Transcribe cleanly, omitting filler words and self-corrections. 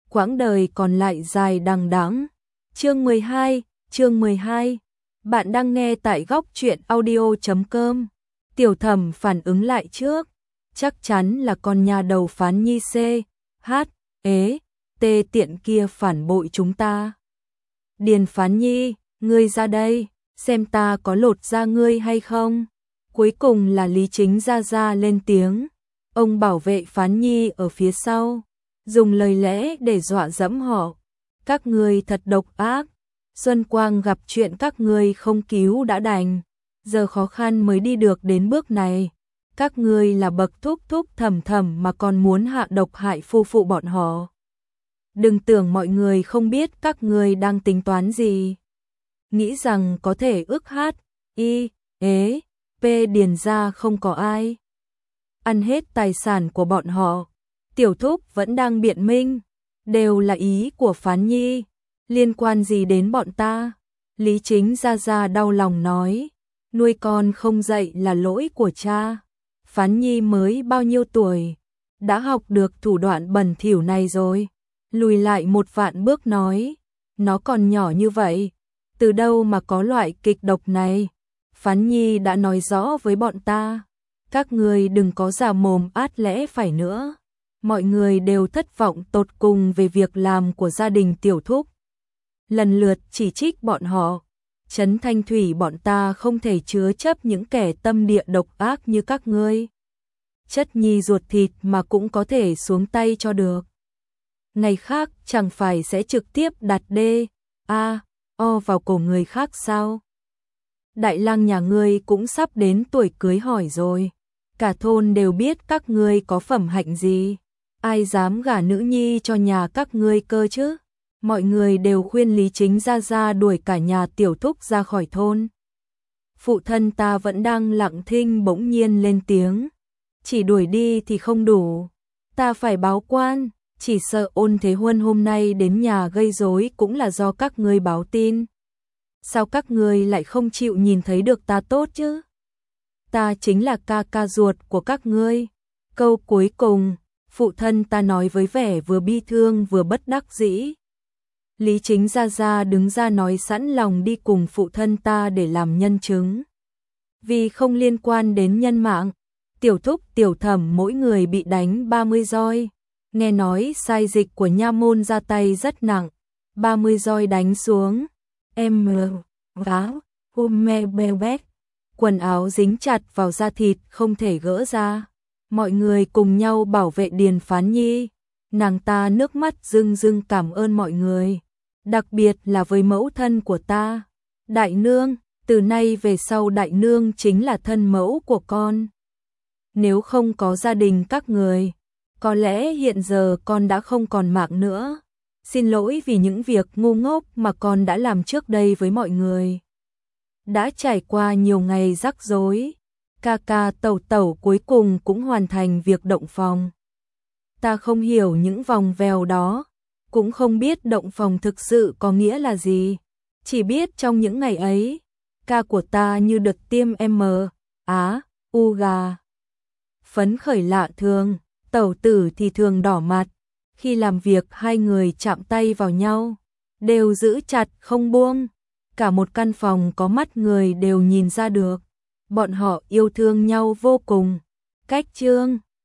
quãng đời còn lại dài đằng đẵng. Chương 12. Bạn đang nghe tại góc truyện audio.com. Tiểu Thẩm phản ứng lại trước, chắc chắn là con nhà đầu Phán Nhi tê tiện kia phản bội chúng ta. Điền Phán Nhi, ngươi ra đây, xem ta có lột da ngươi hay không. Cuối cùng là Lý Chính ra lên tiếng. Ông bảo vệ Phán Nhi ở phía sau, dùng lời lẽ để dọa dẫm họ. Các ngươi thật độc ác. Xuân Quang gặp chuyện các ngươi không cứu đã đành, giờ khó khăn mới đi được đến bước này. Các ngươi là bậc thúc thẩm mà còn muốn hạ độc hại phu phụ bọn họ. Đừng tưởng mọi người không biết các ngươi đang tính toán gì. Nghĩ rằng có thể ức Điền ra không có ai ăn hết tài sản của bọn họ. Tiểu thúc vẫn đang biện minh, đều là ý của Phán Nhi, liên quan gì đến bọn ta. Lý Chính ra đau lòng nói, nuôi con không dạy là lỗi của cha. Phán Nhi mới bao nhiêu tuổi, đã học được thủ đoạn bẩn thỉu này rồi. Lùi lại một vạn bước nói, nó còn nhỏ như vậy, từ đâu mà có loại kịch độc này. Phán Nhi đã nói rõ với bọn ta, các người đừng có giả mồm át lẽ phải nữa. Mọi người đều thất vọng tột cùng về việc làm của gia đình Tiểu Thúc. Lần lượt chỉ trích bọn họ. Trấn Thanh Thủy bọn ta không thể chứa chấp những kẻ tâm địa độc ác như các ngươi. Chất nhi ruột thịt mà cũng có thể xuống tay cho được. Ngày khác chẳng phải sẽ trực tiếp đặt O vào cổ người khác sao? Đại lang nhà ngươi cũng sắp đến tuổi cưới hỏi rồi. Cả thôn đều biết các ngươi có phẩm hạnh gì. Ai dám gả nữ nhi cho nhà các ngươi cơ chứ? Mọi người đều khuyên Lý Chính ra đuổi cả nhà Tiểu Thúc ra khỏi thôn. Phụ thân ta vẫn đang lặng thinh bỗng nhiên lên tiếng. Chỉ đuổi đi thì không đủ. Ta phải báo quan, chỉ sợ Ôn Thế Huân hôm nay đến nhà gây rối cũng là do các ngươi báo tin. Sao các ngươi lại không chịu nhìn thấy được ta tốt chứ? Ta chính là ca ruột của các ngươi. Câu cuối cùng, phụ thân ta nói với vẻ vừa bi thương vừa bất đắc dĩ. Lý Chính ra đứng ra nói sẵn lòng đi cùng phụ thân ta để làm nhân chứng. Vì không liên quan đến nhân mạng, Tiểu Thúc Tiểu Thẩm mỗi người bị đánh 30 roi. Nghe nói sai dịch của nha môn ra tay rất nặng, 30 roi đánh xuống. Quần áo dính chặt vào da thịt không thể gỡ ra. Mọi người cùng nhau bảo vệ Điền Phán Nhi. Nàng ta nước mắt rưng cảm ơn mọi người, đặc biệt là với mẫu thân của ta. Đại nương, từ nay về sau đại nương chính là thân mẫu của con. Nếu không có gia đình các người, có lẽ hiện giờ con đã không còn mạng nữa. Xin lỗi vì những việc ngu ngốc mà con đã làm trước đây với mọi người. Đã trải qua nhiều ngày rắc rối, ca tẩu cuối cùng cũng hoàn thành việc động phòng. Ta không hiểu những vòng vèo đó, cũng không biết động phòng thực sự có nghĩa là gì. Chỉ biết trong những ngày ấy, ca của ta như được tiêm gà. Phấn khởi lạ thường, tẩu tử thì thường đỏ mặt. Khi làm việc hai người chạm tay vào nhau, đều giữ chặt không buông. Cả một căn phòng có mắt người đều nhìn ra được. Bọn họ yêu thương nhau vô cùng. Cách chương